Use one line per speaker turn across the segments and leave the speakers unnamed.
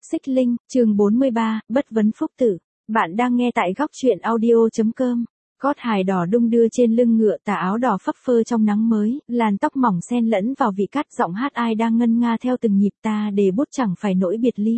Xích Linh, chương 43, bất vấn phúc tử. Bạn đang nghe tại góc truyện audio.com. Gót hài đỏ đung đưa trên lưng ngựa, tà áo đỏ phấp phơ trong nắng mới, làn tóc mỏng xen lẫn vào vị cát, giọng hát ai đang ngân nga theo từng nhịp, ta để bút chẳng phải nỗi biệt ly.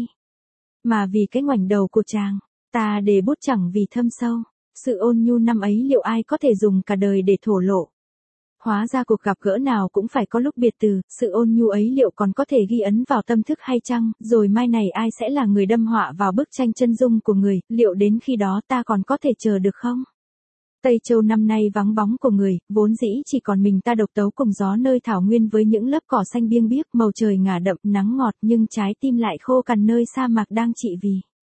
Mà vì cái ngoảnh đầu của chàng, ta để bút chẳng vì thâm sâu. Sự ôn nhu năm ấy liệu ai có thể dùng cả đời để thổ lộ. Hóa ra cuộc gặp gỡ nào cũng phải có lúc biệt từ, sự ôn nhu ấy liệu còn có thể ghi ấn vào tâm thức hay chăng, rồi mai này ai sẽ là người đâm họa vào bức tranh chân dung của người, liệu đến khi đó ta còn có thể chờ được không? Tây Châu năm nay vắng bóng của người, vốn dĩ chỉ còn mình ta độc tấu cùng gió nơi thảo nguyên với những lớp cỏ xanh biêng biếc, màu trời ngả đậm, nắng ngọt nhưng trái tim lại khô cằn nơi sa mạc đang trị vì.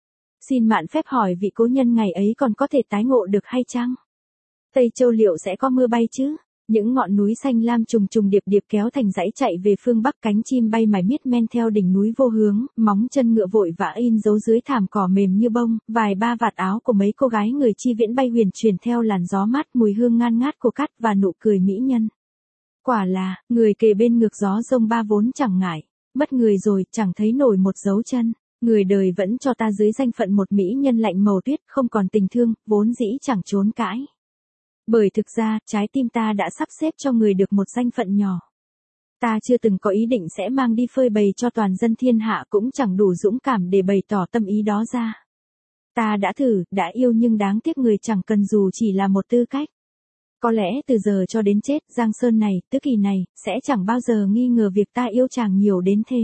Xin mạn phép hỏi vị cố nhân ngày ấy còn có thể tái ngộ được hay chăng? Tây Châu liệu sẽ có mưa bay chứ? Những ngọn núi xanh lam trùng trùng điệp điệp kéo thành dãy chạy về phương bắc, cánh chim bay mải miết men theo đỉnh núi vô hướng, móng chân ngựa vội vã in dấu dưới thảm cỏ mềm như bông, vài ba vạt áo của mấy cô gái người chi viễn bay huyền chuyển theo làn gió mát, mùi hương ngan ngát của cát và nụ cười mỹ nhân. Quả là, người kề bên ngược gió rông ba vốn chẳng ngại, mất người rồi chẳng thấy nổi một dấu chân. Người đời vẫn cho ta dưới danh phận một mỹ nhân lạnh màu tuyết, không còn tình thương, vốn dĩ chẳng trốn cãi. Bởi thực ra, trái tim ta đã sắp xếp cho người được một danh phận nhỏ. Ta chưa từng có ý định sẽ mang đi phơi bày cho toàn dân thiên hạ, cũng chẳng đủ dũng cảm để bày tỏ tâm ý đó ra. Ta đã thử, đã yêu nhưng đáng tiếc người chẳng cần dù chỉ là một tư cách. Có lẽ từ giờ cho đến chết, Giang Sơn này, tứ kỳ này, sẽ chẳng bao giờ nghi ngờ việc ta yêu chàng nhiều đến thế.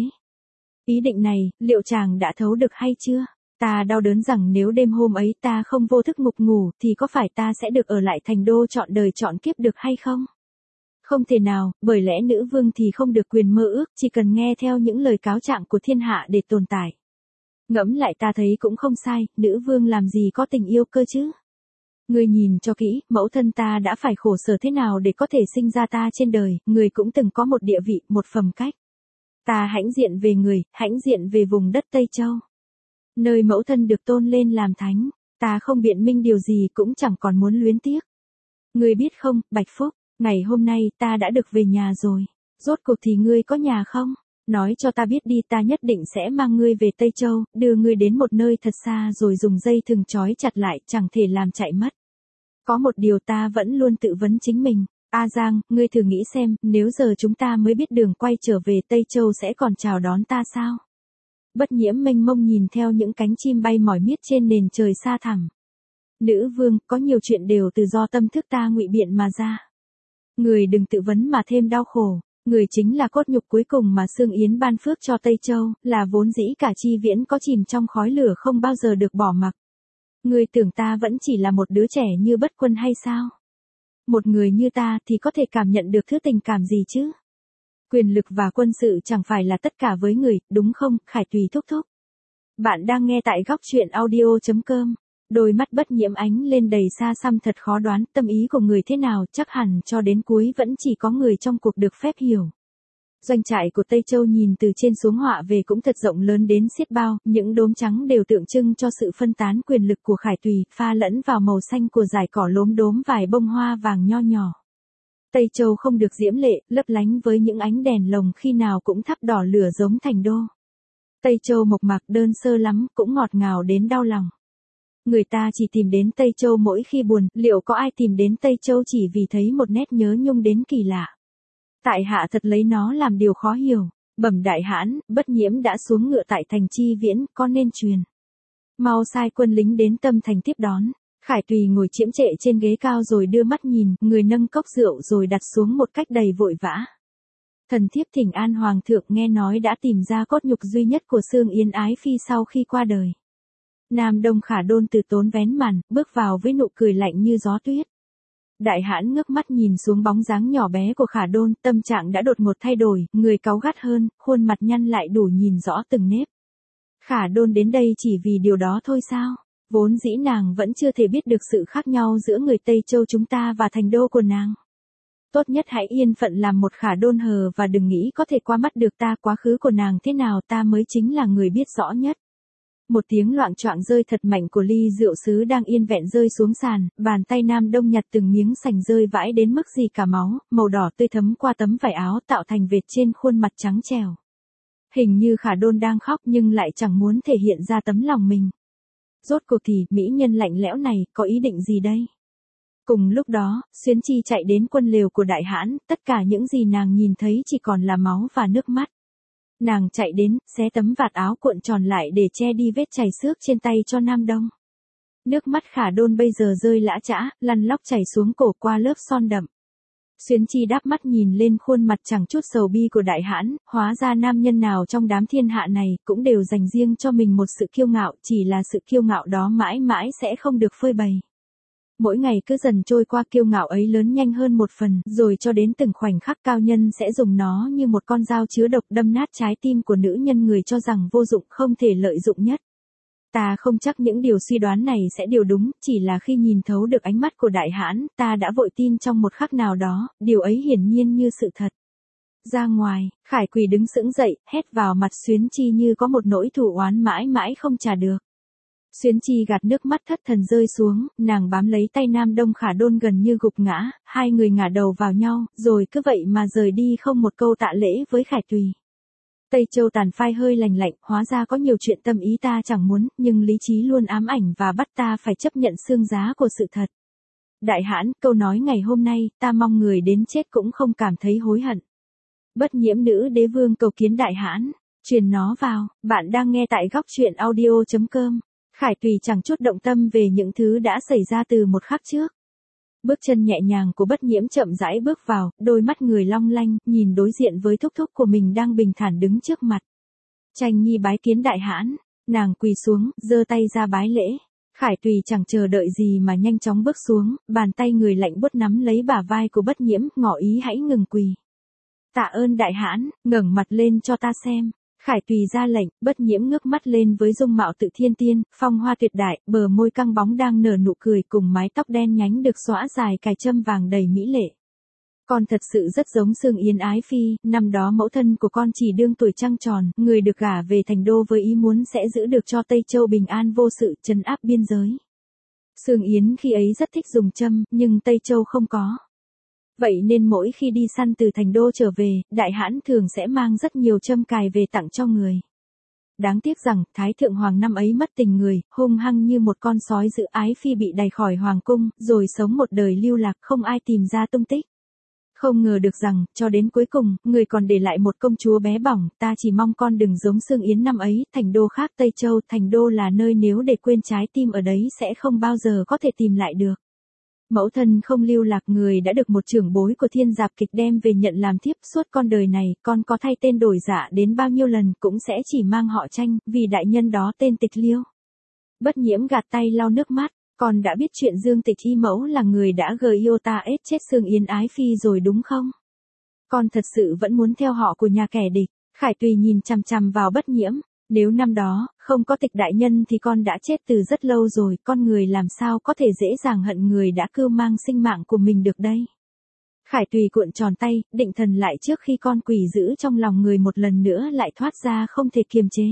Ý định này, liệu chàng đã thấu được hay chưa? Ta đau đớn rằng nếu đêm hôm ấy ta không vô thức ngục ngủ thì có phải ta sẽ được ở lại thành đô trọn đời trọn kiếp được hay không? Không thể nào, bởi lẽ nữ vương thì không được quyền mơ ước, chỉ cần nghe theo những lời cáo trạng của thiên hạ để tồn tại. Ngẫm lại ta thấy cũng không sai, nữ vương làm gì có tình yêu cơ chứ? Người nhìn cho kỹ, mẫu thân ta đã phải khổ sở thế nào để có thể sinh ra ta trên đời, người cũng từng có một địa vị, một phẩm cách. Ta hãnh diện về người, hãnh diện về vùng đất Tây Châu. Nơi mẫu thân được tôn lên làm thánh, ta không biện minh điều gì cũng chẳng còn muốn luyến tiếc. Ngươi biết không, Bạch Phúc, ngày hôm nay ta đã được về nhà rồi. Rốt cuộc thì ngươi có nhà không? Nói cho ta biết đi, ta nhất định sẽ mang ngươi về Tây Châu, đưa ngươi đến một nơi thật xa rồi dùng dây thừng trói chặt lại, chẳng thể làm chạy mất. Có một điều ta vẫn luôn tự vấn chính mình. A Giang, ngươi thử nghĩ xem, nếu giờ chúng ta mới biết đường quay trở về Tây Châu sẽ còn chào đón ta sao? Bất Nhiễm mênh mông nhìn theo những cánh chim bay mỏi miết trên nền trời xa thẳm. Nữ vương, có nhiều chuyện đều từ do tâm thức ta ngụy biện mà ra. Người đừng tự vấn mà thêm đau khổ, người chính là cốt nhục cuối cùng mà Sương Yến ban phước cho Tây Châu, là vốn dĩ cả chi viễn có chìm trong khói lửa không bao giờ được bỏ mặc. Người tưởng ta vẫn chỉ là một đứa trẻ như Bất Quân hay sao? Một người như ta thì có thể cảm nhận được thứ tình cảm gì chứ? Quyền lực và quân sự chẳng phải là tất cả với người, đúng không, Khải Tùy thúc thúc? Bạn đang nghe tại góc truyện audio.com. Đôi mắt Bất Nhiễm ánh lên đầy xa xăm thật khó đoán, tâm ý của người thế nào chắc hẳn cho đến cuối vẫn chỉ có người trong cuộc được phép hiểu. Doanh trại của Tây Châu nhìn từ trên xuống họa về cũng thật rộng lớn đến xiết bao, những đốm trắng đều tượng trưng cho sự phân tán quyền lực của Khải Tùy, pha lẫn vào màu xanh của dải cỏ lốm đốm vài bông hoa vàng nho nhỏ. Tây Châu không được diễm lệ, lấp lánh với những ánh đèn lồng khi nào cũng thắp đỏ lửa giống thành đô. Tây Châu mộc mạc đơn sơ lắm, cũng ngọt ngào đến đau lòng. Người ta chỉ tìm đến Tây Châu mỗi khi buồn, liệu có ai tìm đến Tây Châu chỉ vì thấy một nét nhớ nhung đến kỳ lạ? Tại hạ thật lấy nó làm điều khó hiểu. Bẩm đại hãn, Bất Nhiễm đã xuống ngựa tại thành Chi Viễn, con nên truyền. Mau sai quân lính đến Tâm Thành tiếp đón. Khải Tùy ngồi chiếm trệ trên ghế cao rồi đưa mắt nhìn, người nâng cốc rượu rồi đặt xuống một cách đầy vội vã. Thần thiếp thỉnh an hoàng thượng, nghe nói đã tìm ra cốt nhục duy nhất của Sương Yến ái phi sau khi qua đời. Nam Đông Khả Đôn từ tốn vén màn, bước vào với nụ cười lạnh như gió tuyết. Đại hãn ngước mắt nhìn xuống bóng dáng nhỏ bé của Khả Đôn, tâm trạng đã đột ngột thay đổi, người cáu gắt hơn, khuôn mặt nhăn lại đủ nhìn rõ từng nếp. Khả Đôn đến đây chỉ vì điều đó thôi sao? Vốn dĩ nàng vẫn chưa thể biết được sự khác nhau giữa người Tây Châu chúng ta và thành đô của nàng. Tốt nhất hãy yên phận làm một Khả Đôn hờ và đừng nghĩ có thể qua mắt được ta, quá khứ của nàng thế nào ta mới chính là người biết rõ nhất. Một tiếng loạng choạng rơi thật mạnh của ly rượu sứ đang yên vẹn rơi xuống sàn, bàn tay Nam Đông nhặt từng miếng sành rơi vãi đến mức gì cả máu, màu đỏ tươi thấm qua tấm vải áo tạo thành vệt trên khuôn mặt trắng trẻo. Hình như Khả Đôn đang khóc nhưng lại chẳng muốn thể hiện ra tấm lòng mình. Rốt cuộc thì, mỹ nhân lạnh lẽo này, có ý định gì đây? Cùng lúc đó, Xuyến Chi chạy đến quân lều của Đại Hãn, tất cả những gì nàng nhìn thấy chỉ còn là máu và nước mắt. Nàng chạy đến, xé tấm vạt áo cuộn tròn lại để che đi vết chảy xước trên tay cho Nam Đông. Nước mắt Khả Đôn bây giờ rơi lã chã, lăn lóc chảy xuống cổ qua lớp son đậm. Xuyến Chi đáp mắt nhìn lên khuôn mặt chẳng chút sầu bi của Đại Hãn, hóa ra nam nhân nào trong đám thiên hạ này cũng đều dành riêng cho mình một sự kiêu ngạo, chỉ là sự kiêu ngạo đó mãi mãi sẽ không được phơi bày. Mỗi ngày cứ dần trôi qua kiêu ngạo ấy lớn nhanh hơn một phần, rồi cho đến từng khoảnh khắc cao nhân sẽ dùng nó như một con dao chứa độc đâm nát trái tim của nữ nhân người cho rằng vô dụng không thể lợi dụng nhất. Ta không chắc những điều suy đoán này sẽ đều đúng, chỉ là khi nhìn thấu được ánh mắt của Đại Hãn, ta đã vội tin trong một khắc nào đó, điều ấy hiển nhiên như sự thật. Ra ngoài, Khải Quỳ đứng sững dậy, hét vào mặt Xuyến Chi như có một nỗi thù oán mãi mãi không trả được. Xuyến Chi gạt nước mắt thất thần rơi xuống, nàng bám lấy tay Nam Đông Khả Đôn gần như gục ngã, hai người ngả đầu vào nhau, rồi cứ vậy mà rời đi không một câu tạ lễ với Khải Tùy. Tây Châu tàn phai hơi lành lạnh, hóa ra có nhiều chuyện tâm ý ta chẳng muốn, nhưng lý trí luôn ám ảnh và bắt ta phải chấp nhận xương giá của sự thật. Đại Hãn, câu nói ngày hôm nay, ta mong người đến chết cũng không cảm thấy hối hận. Bất Nhiễm nữ đế vương cầu kiến Đại Hãn, truyền nó vào, bạn đang nghe tại góc truyện audio.com. Khải Tùy chẳng chút động tâm về những thứ đã xảy ra từ một khắc trước. Bước chân nhẹ nhàng của Bất Nhiễm chậm rãi bước vào, đôi mắt người long lanh, nhìn đối diện với thúc thúc của mình đang bình thản đứng trước mặt. Tranh Nhi bái kiến Đại Hãn, nàng quỳ xuống, giơ tay ra bái lễ. Khải Tùy chẳng chờ đợi gì mà nhanh chóng bước xuống, bàn tay người lạnh buốt nắm lấy bả vai của Bất Nhiễm, ngỏ ý hãy ngừng quỳ. Tạ ơn Đại Hãn, ngẩng mặt lên cho ta xem. Khải Tùy ra lệnh, Bất Nhiễm ngước mắt lên với dung mạo tự thiên tiên, phong hoa tuyệt đại, bờ môi căng bóng đang nở nụ cười cùng mái tóc đen nhánh được xõa dài cài châm vàng đầy mỹ lệ. Con thật sự rất giống Sương Yến ái phi, năm đó mẫu thân của con chỉ đương tuổi trăng tròn, người được gả về thành đô với ý muốn sẽ giữ được cho Tây Châu bình an vô sự, trấn áp biên giới. Sương Yến khi ấy rất thích dùng châm, nhưng Tây Châu không có. Vậy nên mỗi khi đi săn từ thành đô trở về, Đại Hãn thường sẽ mang rất nhiều châm cài về tặng cho người. Đáng tiếc rằng, Thái Thượng Hoàng năm ấy mất tình người, hung hăng như một con sói giữ ái phi bị đày khỏi Hoàng cung, rồi sống một đời lưu lạc không ai tìm ra tung tích. Không ngờ được rằng, cho đến cuối cùng, người còn để lại một công chúa bé bỏng, ta chỉ mong con đừng giống Sương Yến năm ấy, thành đô khác Tây Châu, thành đô là nơi nếu để quên trái tim ở đấy sẽ không bao giờ có thể tìm lại được. Mẫu thân không lưu lạc, người đã được một trưởng bối của Thiên Dạp Kịch đem về nhận làm thiếp, suốt con đời này, con có thay tên đổi dạ đến bao nhiêu lần cũng sẽ chỉ mang họ Tranh, vì đại nhân đó tên Tịch Liêu. Bất Nhiễm gạt tay lau nước mắt, con đã biết chuyện Dương Tịch Y mẫu là người đã gờ yêu ta ết chết Sương Yến ái phi rồi đúng không? Con thật sự vẫn muốn theo họ của nhà kẻ địch. Khải Tùy nhìn chằm chằm vào Bất Nhiễm. Nếu năm đó, không có Tịch đại nhân thì con đã chết từ rất lâu rồi, con người làm sao có thể dễ dàng hận người đã cưu mang sinh mạng của mình được đây. Khải Tùy cuộn tròn tay, định thần lại trước khi con quỳ giữ trong lòng người một lần nữa lại thoát ra không thể kiềm chế.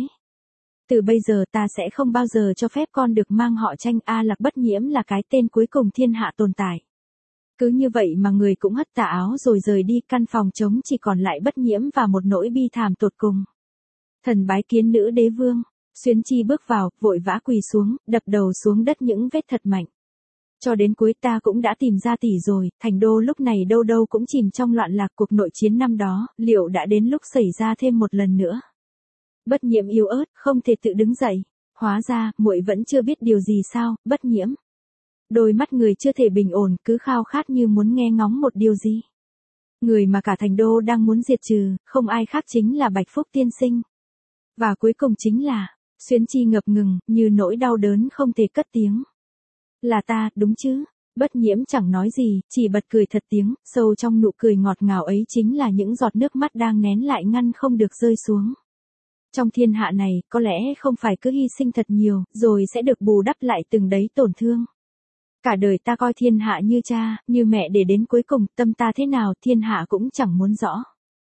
Từ bây giờ ta sẽ không bao giờ cho phép con được mang họ Tranh, A Lạc. Bất Nhiễm là cái tên cuối cùng thiên hạ tồn tại. Cứ như vậy mà người cũng hất tà áo rồi rời đi, căn phòng trống chỉ còn lại Bất Nhiễm và một nỗi bi thảm tột cùng. Thần bái kiến nữ đế vương. Xuyến Chi bước vào, vội vã quỳ xuống, đập đầu xuống đất những vết thật mạnh. Cho đến cuối ta cũng đã tìm ra tỷ rồi, thành đô lúc này đâu đâu cũng chìm trong loạn lạc, cuộc nội chiến năm đó, liệu đã đến lúc xảy ra thêm một lần nữa. Bất Nhiễm yếu ớt, không thể tự đứng dậy. Hóa ra, muội vẫn chưa biết điều gì sao, Bất Nhiễm. Đôi mắt người chưa thể bình ổn, cứ khao khát như muốn nghe ngóng một điều gì. Người mà cả thành đô đang muốn diệt trừ, không ai khác chính là Bạch Phúc tiên sinh. Và cuối cùng chính là, Xuyến Chi ngập ngừng, như nỗi đau đớn không thể cất tiếng. Là ta, đúng chứ? Bất Nhiễm chẳng nói gì, chỉ bật cười thật tiếng, sâu trong nụ cười ngọt ngào ấy chính là những giọt nước mắt đang nén lại ngăn không được rơi xuống. Trong thiên hạ này, có lẽ không phải cứ hy sinh thật nhiều, rồi sẽ được bù đắp lại từng đấy tổn thương. Cả đời ta coi thiên hạ như cha, như mẹ, để đến cuối cùng, tâm ta thế nào thiên hạ cũng chẳng muốn rõ.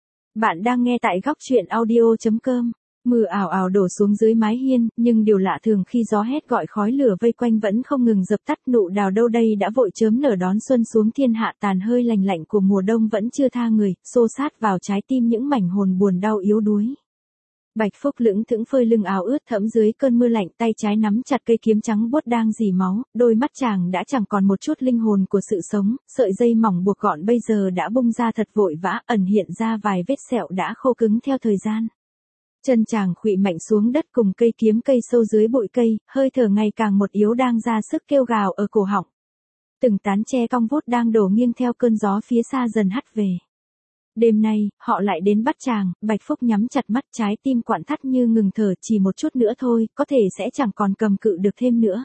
Bạn đang nghe tại góc truyện audio.com. Mưa ảo ảo đổ xuống dưới mái hiên, nhưng điều lạ thường khi gió hét gọi khói lửa vây quanh vẫn không ngừng dập tắt. Nụ đào đâu đây đã vội chớm nở đón xuân xuống thiên hạ, tàn hơi lành lạnh của mùa đông vẫn chưa tha người, xô sát vào trái tim những mảnh hồn buồn đau yếu đuối. Bạch Phúc lững thững phơi lưng áo ướt thẫm dưới cơn mưa lạnh, tay trái nắm chặt cây kiếm trắng buốt đang rỉ máu, đôi mắt chàng đã chẳng còn một chút linh hồn của sự sống, sợi dây mỏng buộc gọn bây giờ đã bung ra thật vội vã, ẩn hiện ra vài vết sẹo đã khô cứng theo thời gian. Chân chàng khuỵu mạnh xuống đất cùng cây kiếm cây sâu dưới bụi cây, hơi thở ngày càng một yếu đang ra sức kêu gào ở cổ họng. Từng tán tre cong vút đang đổ nghiêng theo cơn gió phía xa dần hắt về. Đêm nay, họ lại đến bắt chàng, Bạch Phúc nhắm chặt mắt, trái tim quặn thắt như ngừng thở, chỉ một chút nữa thôi, có thể sẽ chẳng còn cầm cự được thêm nữa.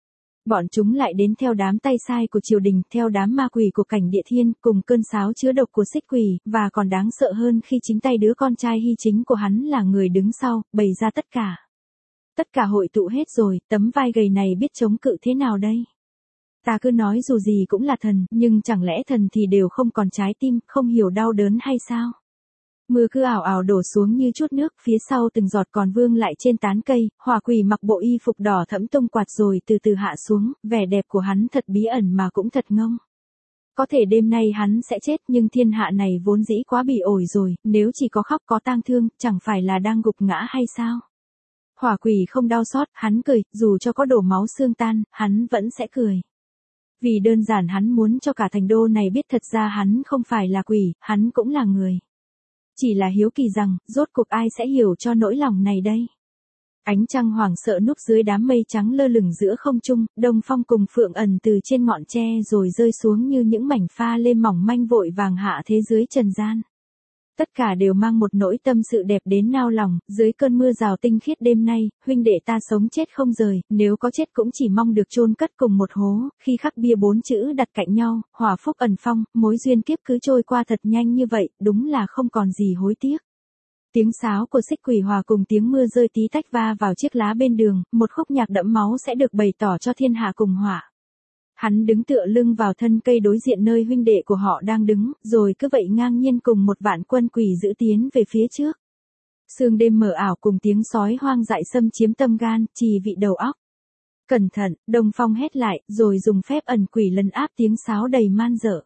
Bọn chúng lại đến theo đám tay sai của triều đình, theo đám ma quỷ của cảnh địa thiên, cùng cơn sáo chứa độc của xích quỷ, và còn đáng sợ hơn khi chính tay đứa con trai hy chính của hắn là người đứng sau, bày ra tất cả. Tất cả hội tụ hết rồi, tấm vai gầy này biết chống cự thế nào đây? Ta cứ nói dù gì cũng là thần, nhưng chẳng lẽ thần thì đều không còn trái tim, không hiểu đau đớn hay sao? Mưa cứ ảo ảo đổ xuống như chút nước, phía sau từng giọt còn vương lại trên tán cây, hỏa quỷ mặc bộ y phục đỏ thẫm tung quạt rồi từ từ hạ xuống, vẻ đẹp của hắn thật bí ẩn mà cũng thật ngông. Có thể đêm nay hắn sẽ chết, nhưng thiên hạ này vốn dĩ quá bỉ ổi rồi, nếu chỉ có khóc có tang thương, chẳng phải là đang gục ngã hay sao? Hỏa quỷ không đau xót, hắn cười, dù cho có đổ máu xương tan, hắn vẫn sẽ cười. Vì đơn giản hắn muốn cho cả thành đô này biết thật ra hắn không phải là quỷ, hắn cũng là người. Chỉ là hiếu kỳ rằng, rốt cuộc ai sẽ hiểu cho nỗi lòng này đây. Ánh trăng hoảng sợ núp dưới đám mây trắng lơ lửng giữa không trung, Đông Phong cùng Phượng Ẩn từ trên ngọn tre rồi rơi xuống như những mảnh pha lê mỏng manh vội vàng hạ thế dưới trần gian. Tất cả đều mang một nỗi tâm sự đẹp đến nao lòng, dưới cơn mưa rào tinh khiết đêm nay, huynh đệ ta sống chết không rời, nếu có chết cũng chỉ mong được chôn cất cùng một hố, khi khắc bia 4 chữ đặt cạnh nhau, hòa phúc ẩn phong, mối duyên kiếp cứ trôi qua thật nhanh như vậy, đúng là không còn gì hối tiếc. Tiếng sáo của xích quỷ hòa cùng tiếng mưa rơi tí tách va vào chiếc lá bên đường, một khúc nhạc đẫm máu sẽ được bày tỏ cho thiên hạ cùng họa. Hắn đứng tựa lưng vào thân cây đối diện nơi huynh đệ của họ đang đứng, rồi cứ vậy ngang nhiên cùng một vạn quân quỷ giữ tiến về phía trước. Sương đêm mờ ảo cùng tiếng sói hoang dại xâm chiếm tâm gan, trì vị đầu óc. Cẩn thận, Đông Phong hét lại, rồi dùng phép ẩn quỷ lấn áp tiếng sáo đầy man dợ.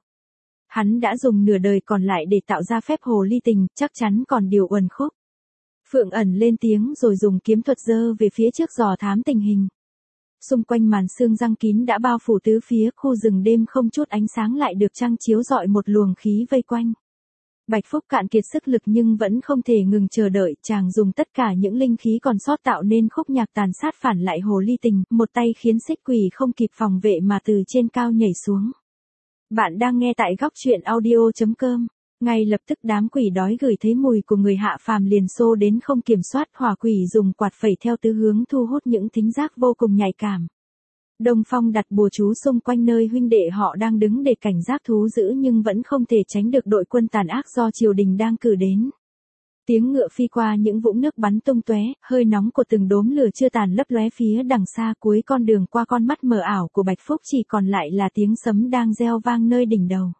Hắn đã dùng nửa đời còn lại để tạo ra phép hồ ly tình, chắc chắn còn điều uẩn khúc. Phượng Ẩn lên tiếng rồi dùng kiếm thuật giơ về phía trước dò thám tình hình. Xung quanh màn sương răng kín đã bao phủ tứ phía, khu rừng đêm không chút ánh sáng lại được trăng chiếu rọi một luồng khí vây quanh. Bạch Phúc cạn kiệt sức lực nhưng vẫn không thể ngừng chờ đợi, chàng dùng tất cả những linh khí còn sót tạo nên khúc nhạc tàn sát phản lại hồ ly tình, một tay khiến xích quỷ không kịp phòng vệ mà từ trên cao nhảy xuống. Bạn đang nghe tại góc truyện audio.com. Ngay lập tức đám quỷ đói gửi thấy mùi của người hạ phàm liền xô đến không kiểm soát, hỏa quỷ dùng quạt phẩy theo tứ hướng thu hút những thính giác vô cùng nhạy cảm. Đông Phong đặt bùa chú xung quanh nơi huynh đệ họ đang đứng để cảnh giác thú dữ nhưng vẫn không thể tránh được đội quân tàn ác do triều đình đang cử đến. Tiếng ngựa phi qua những vũng nước bắn tung tóe, hơi nóng của từng đốm lửa chưa tàn lấp lóe phía đằng xa, cuối con đường qua con mắt mờ ảo của Bạch Phúc chỉ còn lại là tiếng sấm đang reo vang nơi đỉnh đầu.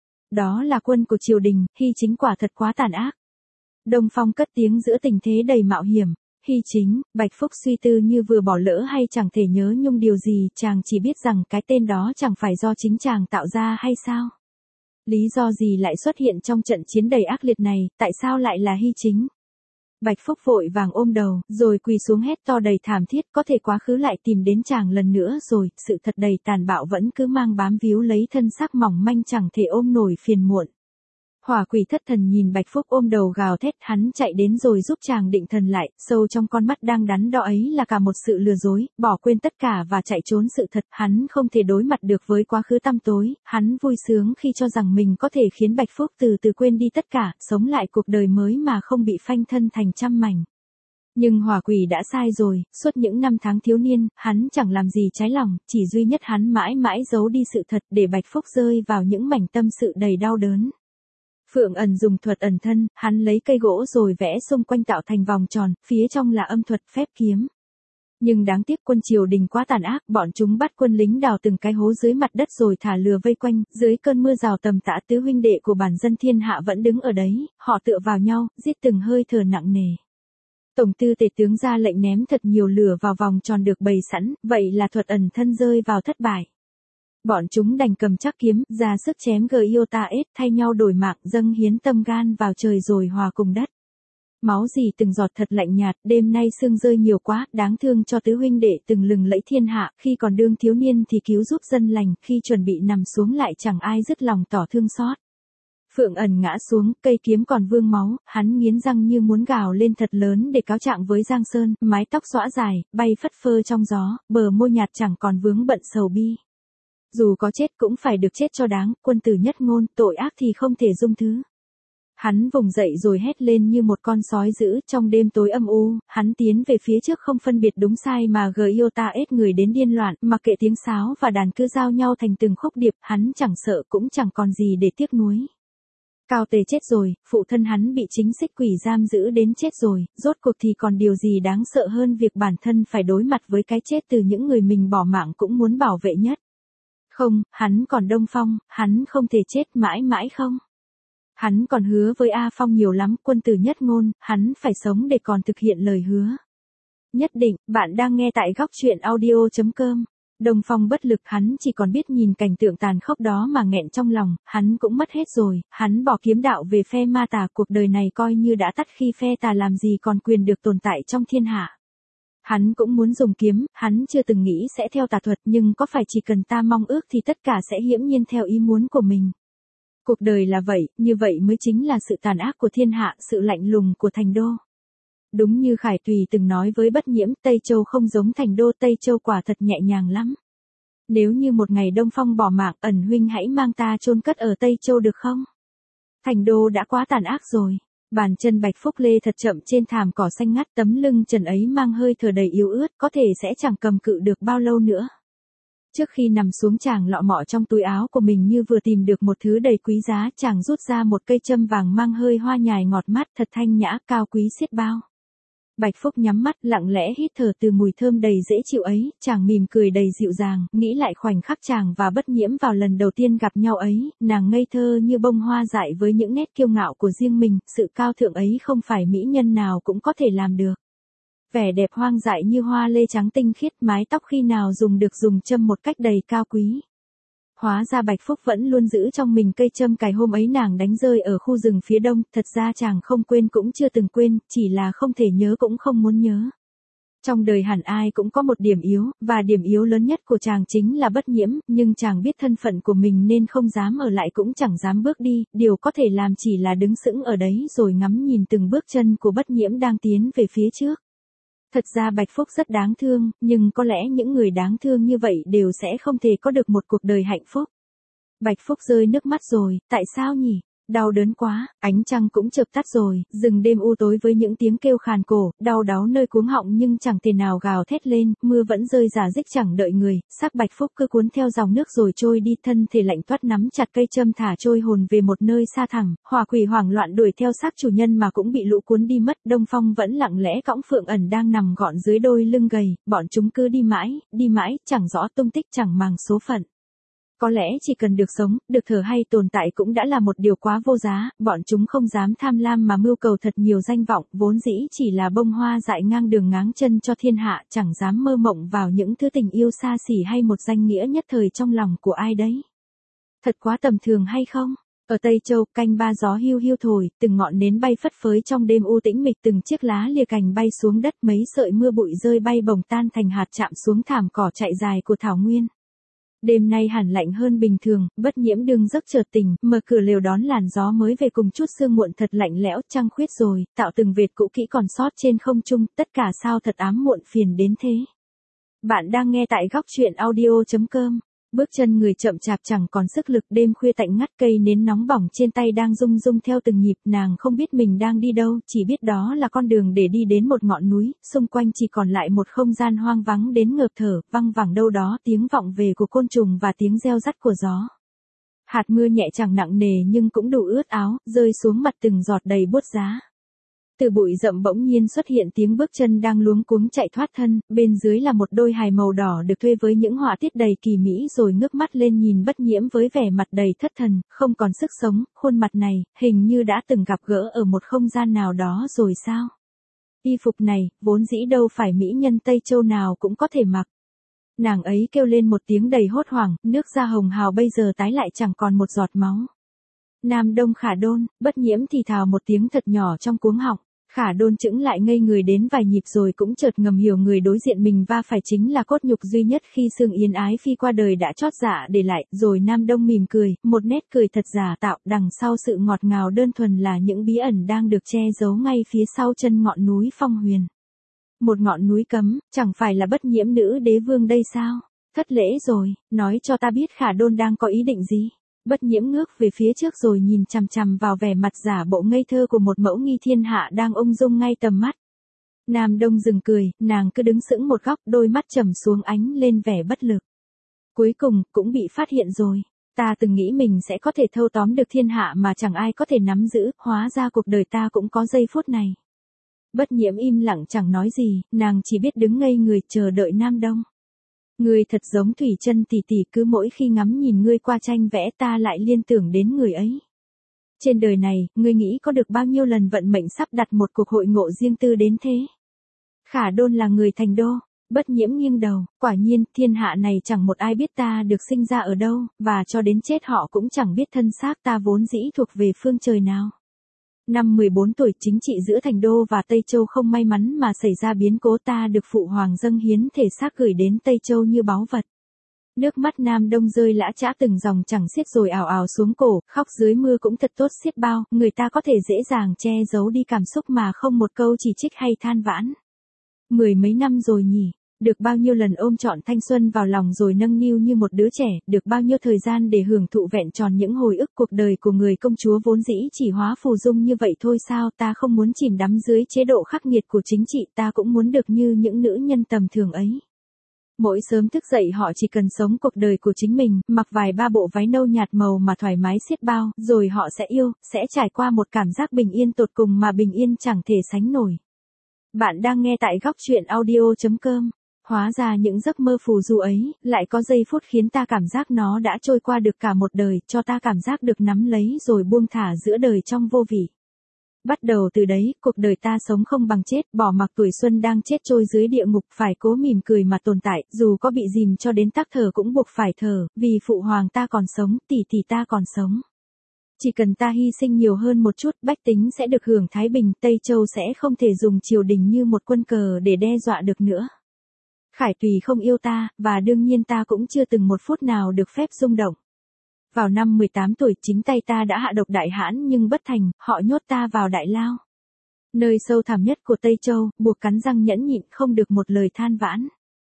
Đó là quân của triều đình, Hy Chính quả thật quá tàn ác. Đông Phong cất tiếng giữa tình thế đầy mạo hiểm. Hy Chính, Bạch Phúc suy tư như vừa bỏ lỡ hay chẳng thể nhớ nhung điều gì, chàng chỉ biết rằng cái tên đó chẳng phải do chính chàng tạo ra hay sao? Lý do gì lại xuất hiện trong trận chiến đầy ác liệt này, tại sao lại là Hy Chính? Bạch Phúc vội vàng ôm đầu, rồi quỳ xuống hét to đầy thảm thiết, có thể quá khứ lại tìm đến chàng lần nữa rồi, sự thật đầy tàn bạo vẫn cứ mang bám víu lấy thân xác mỏng manh chẳng thể ôm nổi phiền muộn. Hỏa quỷ thất thần nhìn Bạch Phúc ôm đầu gào thét, hắn chạy đến rồi giúp chàng định thần lại, sâu trong con mắt đang đắn đo ấy là cả một sự lừa dối, bỏ quên tất cả và chạy trốn sự thật, hắn không thể đối mặt được với quá khứ tăm tối, hắn vui sướng khi cho rằng mình có thể khiến Bạch Phúc từ từ quên đi tất cả, sống lại cuộc đời mới mà không bị phanh thân thành trăm mảnh. Nhưng hỏa quỷ đã sai rồi, suốt những năm tháng thiếu niên, hắn chẳng làm gì trái lòng, chỉ duy nhất hắn mãi mãi giấu đi sự thật để Bạch Phúc rơi vào những mảnh tâm sự đầy đau đớn. Phượng Ẩn dùng thuật ẩn thân, hắn lấy cây gỗ rồi vẽ xung quanh tạo thành vòng tròn, phía trong là âm thuật phép kiếm. Nhưng đáng tiếc quân triều đình quá tàn ác, bọn chúng bắt quân lính đào từng cái hố dưới mặt đất rồi thả lừa vây quanh, dưới cơn mưa rào tầm tã tứ huynh đệ của bản dân thiên hạ vẫn đứng ở đấy, họ tựa vào nhau, giết từng hơi thở nặng nề. Tổng tư tể tướng ra lệnh ném thật nhiều lửa vào vòng tròn được bày sẵn, vậy là thuật ẩn thân rơi vào thất bại. Bọn chúng đành cầm chắc kiếm, ra sức chém Giota thay nhau đổi mạng, dâng hiến tâm gan vào trời rồi hòa cùng đất. Máu gì từng giọt thật lạnh nhạt, đêm nay sương rơi nhiều quá, đáng thương cho tứ huynh đệ từng lừng lẫy thiên hạ, khi còn đương thiếu niên thì cứu giúp dân lành, khi chuẩn bị nằm xuống lại chẳng ai dứt lòng tỏ thương xót. Phượng Ẩn ngã xuống, cây kiếm còn vương máu, hắn nghiến răng như muốn gào lên thật lớn để cáo trạng với Giang Sơn, mái tóc xõa dài, bay phất phơ trong gió, bờ môi nhạt chẳng còn vướng bận sầu bi. Dù có chết cũng phải được chết cho đáng, quân tử nhất ngôn, tội ác thì không thể dung thứ. Hắn vùng dậy rồi hét lên như một con sói dữ, trong đêm tối âm u, hắn tiến về phía trước không phân biệt đúng sai mà Giota ết người đến điên loạn, mặc kệ tiếng sáo và đàn cứ giao nhau thành từng khúc điệp, hắn chẳng sợ cũng chẳng còn gì để tiếc nuối. Cao Tề chết rồi, phụ thân hắn bị chính xích quỷ giam giữ đến chết rồi, rốt cuộc thì còn điều gì đáng sợ hơn việc bản thân phải đối mặt với cái chết từ những người mình bỏ mạng cũng muốn bảo vệ nhất. Không, hắn còn Đông Phong, hắn không thể chết mãi mãi không. Hắn còn hứa với A Phong nhiều lắm, quân tử nhất ngôn, hắn phải sống để còn thực hiện lời hứa. Nhất định, bạn đang nghe tại góc truyện audio.com. Đông Phong bất lực, hắn chỉ còn biết nhìn cảnh tượng tàn khốc đó mà nghẹn trong lòng, hắn cũng mất hết rồi, hắn bỏ kiếm đạo về phe ma tà, cuộc đời này coi như đã tắt khi phe tà làm gì còn quyền được tồn tại trong thiên hạ. Hắn cũng muốn dùng kiếm, hắn chưa từng nghĩ sẽ theo tà thuật, nhưng có phải chỉ cần ta mong ước thì tất cả sẽ hiễm nhiên theo ý muốn của mình. Cuộc đời là vậy, như vậy mới chính là sự tàn ác của thiên hạ, sự lạnh lùng của thành đô. Đúng như Khải Tùy từng nói với Bất Nhiễm, Tây Châu không giống thành đô, Tây Châu quả thật nhẹ nhàng lắm. Nếu như một ngày Đông Phong bỏ mạng, Ẩn huynh hãy mang ta chôn cất ở Tây Châu được không? Thành đô đã quá tàn ác rồi. Bàn chân Bạch Phúc lê thật chậm trên thảm cỏ xanh ngắt, tấm lưng trần ấy mang hơi thở đầy yếu ớt, có thể sẽ chẳng cầm cự được bao lâu nữa. Trước khi nằm xuống, chàng lọ mọ trong túi áo của mình như vừa tìm được một thứ đầy quý giá, chàng rút ra một cây châm vàng mang hơi hoa nhài ngọt mát, thật thanh nhã, cao quý xiết bao. Bạch Phúc nhắm mắt, lặng lẽ hít thở từ mùi thơm đầy dễ chịu ấy, chàng mỉm cười đầy dịu dàng, nghĩ lại khoảnh khắc chàng và Bất Nhiễm vào lần đầu tiên gặp nhau ấy, nàng ngây thơ như bông hoa dại với những nét kiêu ngạo của riêng mình, sự cao thượng ấy không phải mỹ nhân nào cũng có thể làm được. Vẻ đẹp hoang dại như hoa lê trắng tinh khiết, mái tóc khi nào dùng được dùng châm một cách đầy cao quý. Hóa ra Bạch Phúc vẫn luôn giữ trong mình cây châm cài hôm ấy nàng đánh rơi ở khu rừng phía đông, thật ra chàng không quên cũng chưa từng quên, chỉ là không thể nhớ cũng không muốn nhớ. Trong đời hẳn ai cũng có một điểm yếu, và điểm yếu lớn nhất của chàng chính là Bất Nhiễm, nhưng chàng biết thân phận của mình nên không dám ở lại cũng chẳng dám bước đi, điều có thể làm chỉ là đứng sững ở đấy rồi ngắm nhìn từng bước chân của Bất Nhiễm đang tiến về phía trước. Thật ra Bạch Phúc rất đáng thương, nhưng có lẽ những người đáng thương như vậy đều sẽ không thể có được một cuộc đời hạnh phúc. Bạch Phúc rơi nước mắt rồi, tại sao nhỉ? Đau đớn quá, ánh trăng cũng chợp tắt rồi, rừng đêm u tối với những tiếng kêu khàn cổ, đau đáu nơi cuống họng nhưng chẳng thể nào gào thét lên, mưa vẫn rơi rả rích chẳng đợi người, xác Bạch Phúc cứ cuốn theo dòng nước rồi trôi đi, thân thể lạnh toát nắm chặt cây châm thả trôi hồn về một nơi xa thẳm, hỏa quỷ hoảng loạn đuổi theo xác chủ nhân mà cũng bị lũ cuốn đi mất. Đông Phong vẫn lặng lẽ cõng Phượng Ẩn đang nằm gọn dưới đôi lưng gầy, bọn chúng cứ đi mãi, chẳng rõ tung tích chẳng màng số phận. Có lẽ chỉ cần được sống, được thở hay tồn tại cũng đã là một điều quá vô giá, bọn chúng không dám tham lam mà mưu cầu thật nhiều danh vọng, vốn dĩ chỉ là bông hoa dại ngang đường ngáng chân cho thiên hạ, chẳng dám mơ mộng vào những thứ tình yêu xa xỉ hay một danh nghĩa nhất thời trong lòng của ai đấy. Thật quá tầm thường hay không? Ở Tây Châu, canh ba gió hiu hiu thổi, từng ngọn nến bay phất phới trong đêm u tĩnh mịch, từng chiếc lá lìa cành bay xuống đất, mấy sợi mưa bụi rơi bay bồng tan thành hạt chạm xuống thảm cỏ chạy dài của thảo nguyên. Đêm nay hẳn lạnh hơn bình thường, Bất Nhiễm đương giấc chợt tỉnh, mở cửa lều đón làn gió mới về cùng chút sương muộn thật lạnh lẽo, trăng khuyết rồi, tạo từng vệt cũ kỹ còn sót trên không trung, tất cả sao thật ám muộn phiền đến thế. Bạn đang nghe tại góc truyện audio.com. Bước chân người chậm chạp chẳng còn sức lực, đêm khuya tạnh ngắt, cây nến nóng bỏng trên tay đang rung rung theo từng nhịp, nàng không biết mình đang đi đâu, chỉ biết đó là con đường để đi đến một ngọn núi, xung quanh chỉ còn lại một không gian hoang vắng đến ngợp thở, văng vẳng đâu đó tiếng vọng về của côn trùng và tiếng reo rắt của gió. Hạt mưa nhẹ chẳng nặng nề nhưng cũng đủ ướt áo, rơi xuống mặt từng giọt đầy buốt giá. Từ bụi rậm bỗng nhiên xuất hiện tiếng bước chân đang luống cuống chạy thoát thân, bên dưới là một đôi hài màu đỏ được thuê với những họa tiết đầy kỳ mỹ, rồi ngước mắt lên nhìn Bất Nhiễm với vẻ mặt đầy thất thần, không còn sức sống, khuôn mặt này, hình như đã từng gặp gỡ ở một không gian nào đó rồi sao? Y phục này, vốn dĩ đâu phải mỹ nhân Tây Châu nào cũng có thể mặc. Nàng ấy kêu lên một tiếng đầy hốt hoảng, nước da hồng hào bây giờ tái lại chẳng còn một giọt máu. Nam Đông Khả Đôn, Bất Nhiễm thì thào một tiếng thật nhỏ trong cuống họng. Khả Đôn chững lại ngây người đến vài nhịp rồi cũng chợt ngầm hiểu người đối diện mình va phải chính là cốt nhục duy nhất khi Sương Yến Ái Phi qua đời đã chót dạ để lại, rồi Nam Đông mỉm cười, một nét cười thật giả tạo, đằng sau sự ngọt ngào đơn thuần là những bí ẩn đang được che giấu ngay phía sau chân ngọn núi Phong Huyền. Một ngọn núi cấm, chẳng phải là Bất Nhiễm nữ đế vương đây sao? Thất lễ rồi, nói cho ta biết Khả Đôn đang có ý định gì? Bất Nhiễm ngước về phía trước rồi nhìn chằm chằm vào vẻ mặt giả bộ ngây thơ của một mẫu nghi thiên hạ đang ung dung ngay tầm mắt. Nam Đông dừng cười, nàng cứ đứng sững một góc, đôi mắt trầm xuống ánh lên vẻ bất lực. Cuối cùng, cũng bị phát hiện rồi. Ta từng nghĩ mình sẽ có thể thâu tóm được thiên hạ mà chẳng ai có thể nắm giữ, hóa ra cuộc đời ta cũng có giây phút này. Bất Nhiễm im lặng chẳng nói gì, nàng chỉ biết đứng ngây người chờ đợi Nam Đông. Ngươi thật giống Thủy Chân tỷ tỷ, cứ mỗi khi ngắm nhìn ngươi qua tranh vẽ ta lại liên tưởng đến người ấy. Trên đời này, ngươi nghĩ có được bao nhiêu lần vận mệnh sắp đặt một cuộc hội ngộ riêng tư đến thế? Khả Đôn là người thành đô. Bất Nhiễm nghiêng đầu, quả nhiên, thiên hạ này chẳng một ai biết ta được sinh ra ở đâu, và cho đến chết họ cũng chẳng biết thân xác ta vốn dĩ thuộc về phương trời nào. Năm 14 tuổi chính trị giữa Thành Đô và Tây Châu không may mắn mà xảy ra biến cố, ta được phụ hoàng dâng hiến thể xác gửi đến Tây Châu như báu vật. Nước mắt Nam Đông rơi lã chã từng dòng chẳng xiết rồi ào ào xuống cổ, khóc dưới mưa cũng thật tốt xiết bao, người ta có thể dễ dàng che giấu đi cảm xúc mà không một câu chỉ trích hay than vãn. 10 mấy năm rồi nhỉ? Được bao nhiêu lần ôm trọn thanh xuân vào lòng rồi nâng niu như một đứa trẻ, được bao nhiêu thời gian để hưởng thụ vẹn tròn những hồi ức cuộc đời của người công chúa vốn dĩ chỉ hóa phù dung như vậy thôi sao? Ta không muốn chìm đắm dưới chế độ khắc nghiệt của chính trị, ta cũng muốn được như những nữ nhân tầm thường ấy. Mỗi sớm thức dậy họ chỉ cần sống cuộc đời của chính mình, mặc vài ba bộ váy nâu nhạt màu mà thoải mái xiết bao, rồi họ sẽ yêu, sẽ trải qua một cảm giác bình yên tột cùng mà bình yên chẳng thể sánh nổi. Bạn đang nghe tại góc truyện audio.com. Hóa ra những giấc mơ phù du ấy, lại có giây phút khiến ta cảm giác nó đã trôi qua được cả một đời, cho ta cảm giác được nắm lấy rồi buông thả giữa đời trong vô vị. Bắt đầu từ đấy, cuộc đời ta sống không bằng chết, bỏ mặc tuổi xuân đang chết trôi dưới địa ngục, phải cố mỉm cười mà tồn tại, dù có bị dìm cho đến tắc thở cũng buộc phải thở, vì phụ hoàng ta còn sống, tỷ tỷ ta còn sống. Chỉ cần ta hy sinh nhiều hơn một chút, bách tính sẽ được hưởng thái bình, Tây Châu sẽ không thể dùng triều đình như một quân cờ để đe dọa được nữa. Khải Tùy không yêu ta, và đương nhiên ta cũng chưa từng một phút nào được phép rung động. Vào năm 18 tuổi, chính tay ta đã hạ độc đại hãn nhưng bất thành, họ nhốt ta vào đại lao. Nơi sâu thẳm nhất của Tây Châu, buộc cắn răng nhẫn nhịn không được một lời than vãn.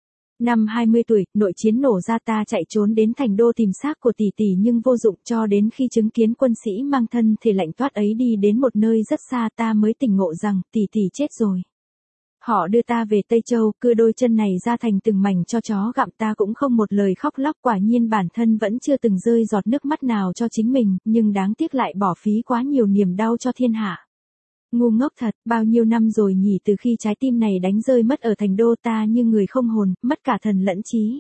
Năm 20 tuổi, nội chiến nổ ra, ta chạy trốn đến Thành Đô tìm xác của tỷ tỷ nhưng vô dụng, cho đến khi chứng kiến quân sĩ mang thân thể lạnh toát ấy đi đến một nơi rất xa ta mới tỉnh ngộ rằng tỷ tỷ chết rồi. Họ đưa ta về Tây Châu, cưa đôi chân này ra thành từng mảnh cho chó gặm, ta cũng không một lời khóc lóc, quả nhiên bản thân vẫn chưa từng rơi giọt nước mắt nào cho chính mình, nhưng đáng tiếc lại bỏ phí quá nhiều niềm đau cho thiên hạ. Ngu ngốc thật, bao nhiêu năm rồi nhỉ từ khi trái tim này đánh rơi mất ở Thành Đô, ta như người không hồn, mất cả thần lẫn trí.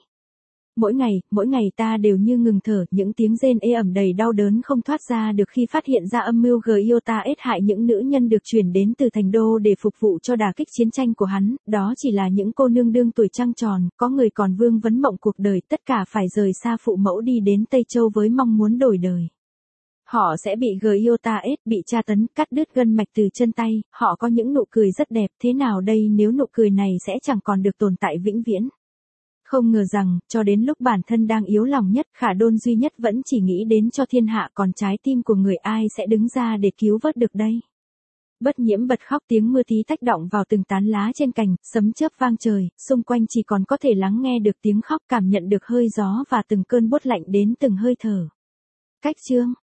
Mỗi ngày ta đều như ngừng thở, những tiếng rên ê ẩm đầy đau đớn không thoát ra được khi phát hiện ra âm mưu Giota ết hại những nữ nhân được chuyển đến từ Thành Đô để phục vụ cho đả kích chiến tranh của hắn, đó chỉ là những cô nương đương tuổi trăng tròn, có người còn vương vấn mộng cuộc đời, tất cả phải rời xa phụ mẫu đi đến Tây Châu với mong muốn đổi đời. Họ sẽ bị Giota ết, bị tra tấn, cắt đứt gân mạch từ chân tay, họ có những nụ cười rất đẹp, thế nào đây nếu nụ cười này sẽ chẳng còn được tồn tại vĩnh viễn? Không ngờ rằng, cho đến lúc bản thân đang yếu lòng nhất, Khả Đôn duy nhất vẫn chỉ nghĩ đến cho thiên hạ, còn trái tim của người ai sẽ đứng ra để cứu vớt được đây. Bất Nhiễm bật khóc, tiếng mưa tí tách đọng vào từng tán lá trên cành, sấm chớp vang trời, xung quanh chỉ còn có thể lắng nghe được tiếng khóc, cảm nhận được hơi gió và từng cơn buốt lạnh đến từng hơi thở. Cách chương